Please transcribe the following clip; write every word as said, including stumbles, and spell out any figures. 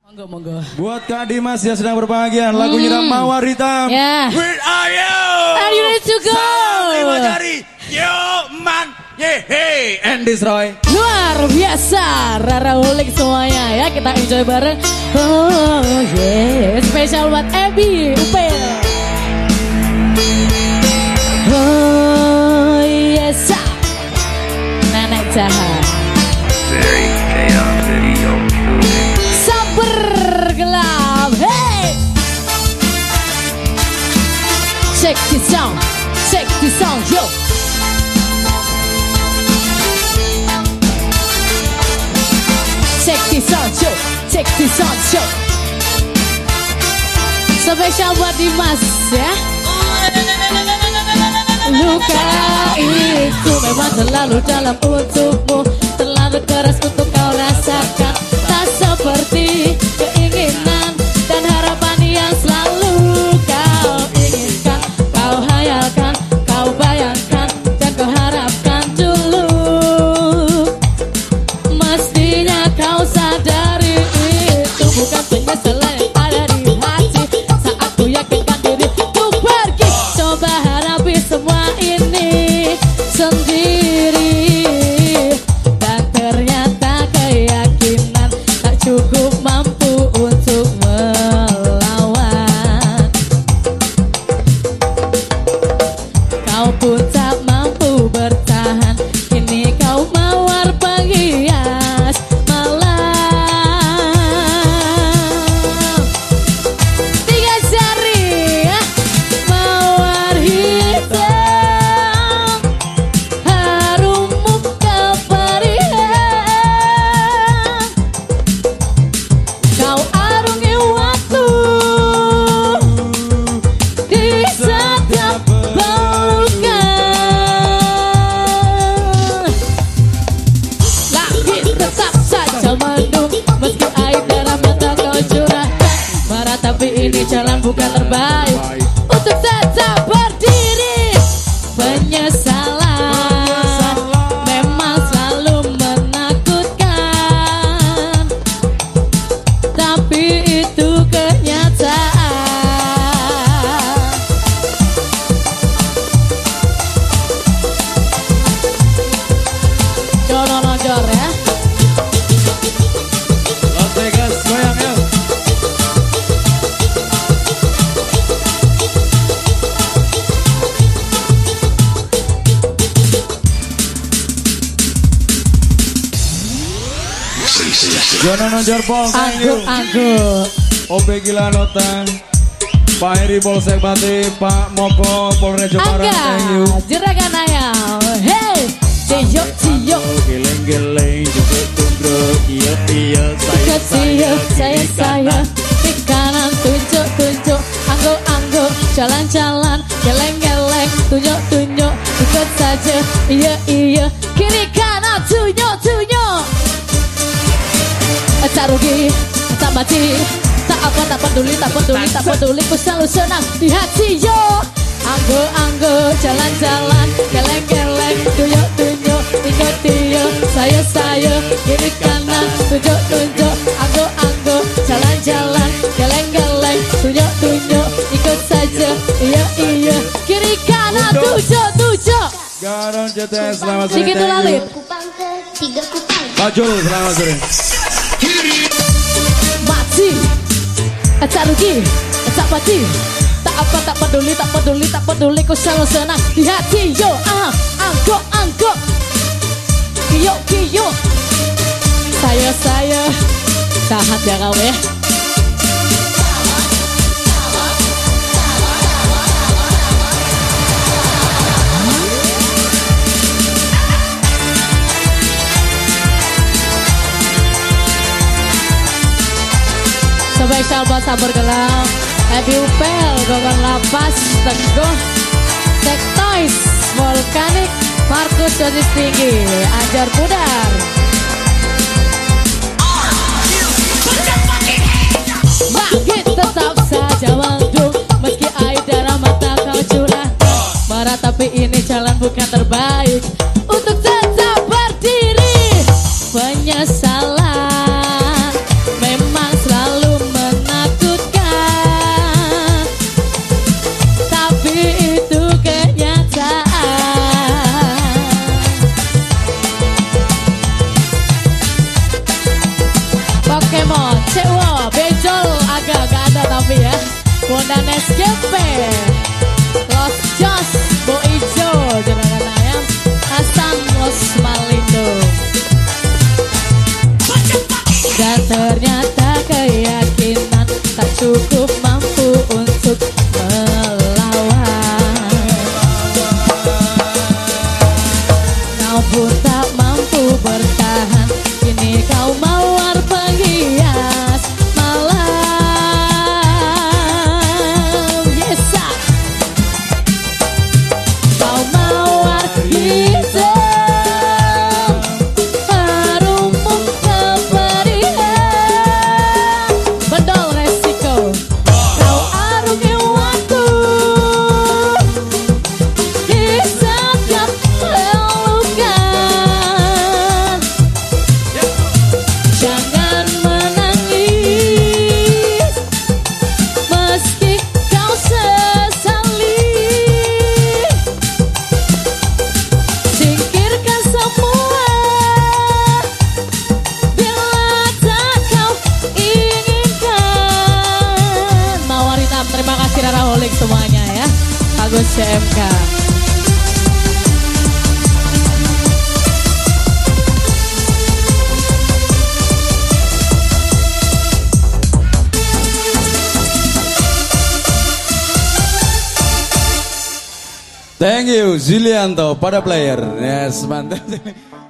Monggo, monggo. Buat Kak Dimas yang sedang berbahagia, lagunya hmm. Mawar Hitam. Yeah. Where are you? Are you ready to go? Terima dari Yo Man Yeay and Destroy. Luar biasa, Rara ulik semuanya ya, kita enjoy bareng. Oh yeah, spesial buat Ebi Upel. Oh yes, Nenek Jahat. Very chaos video. Sabar gelap, hey. Check this sound, check this sound, yo. Check this out, yo. Check this out, yo. Spesial buat Dimas ya. Luka itu memang selalu dalam untukmu, terlalu keras untuk kau rasakan. Tak seperti keinginan dan harapan yang selalu kau inginkan, kau hayalkan, kau bayangkan, dan kau harapkan dulu. Mestinya kau sadari itu bukan penyesalan yang ada di hati. Saat ku yakinkan diriku pergi, coba hadapi semua ini sendiri. Dan ternyata keyakinan tak cukup mampu untuk melawan. Kau pun tak mampu bertahan, kini kau mawar penghias malam. Tiga jari ya, mawar hitam, harummu keperihan. Kau arungi waktu di setiap pelukan. Lagi tetap saja mendung, meski air dalam mata kau curahkan. Meratapi ini jalan bukan terbaik untuk tetap berdiri. Penyesalan memang selalu menakutkan, tapi itu kenyataan. Jono nojor ya. Las Vegas goyang ya. Jono Nonjor Pol, thank you. Angguk-angguk. O P Gila Nota, Pak Heri Polsek Bati, Pak Moko Polres Jawa Barat, thank you. Angga, juragan ayam. Hey, ciyo ciyo. Geleng-geleng, jemput tunduk, iya iya, saya Keciyo, saya saya. Di kanan tunjuk tunjuk. Angguk angguk, jalan jalan. Geleng geleng, tunjuk tunjuk. Ikut saja, iya iya. Kiri kanan tunjuk tunjuk. Tak rugi, tak mati, tak apa, tak peduli, tak peduli, tak peduli. Ku selalu senang di hati yo. Anggo-anggo, jalan-jalan, geleng-geleng, tunjuk-tunjuk, ikut dia, saya-saya, kiri kanan, tunjuk-tunjuk. Anggo-anggo, jalan-jalan, geleng-geleng, tunjuk-tunjuk, ikut saja, iya-iya, kiri kanan, tunjuk-tunjuk. Garon C T S, selamat sore, Sedikit thank lalit. you. Bajul, selamat sore. Mati, tak rugi, tak mati, tak apa, tak peduli, tak peduli, tak peduli. Ku selalu senang di hati yo. Ah, anggo, anggo, kiyo, kiyo. Saya, saya, tahan ya kau ya. Spesial buat Sabar Gelap, Ebi Upel, Gogon Lapas, Teguh, Sektois, Volkanik, Markus Dosis Tinggi, Ajar Pudar. Bangkit tetap saja mendung, meski air darah mata kau curahkan. Meratapi ini jalan bukan terbaik untuk tetap berdiri. Penyesalan memang selalu dan S G P Los Jos Bo Ijo Juragan Ayam Hasan Los Malindo. Dan ternyata keyakinan tak cukup mampu untuk melawan. Kau pun tak mampu bertahan, kini kau mawar penghias malam. Yes, sir. Kau mawar hitam, harummu kepedihan, bedol resiko. Kau arungi waktu di setiap pelukan. Jangan menangis meski kau sesali. Singkirkan semua bila tak kau inginkan. Mawar hitam, terima kasih Rara Holik semuanya ya. Agus C M K. Thank you Zilianto pada player. Yes, mantap.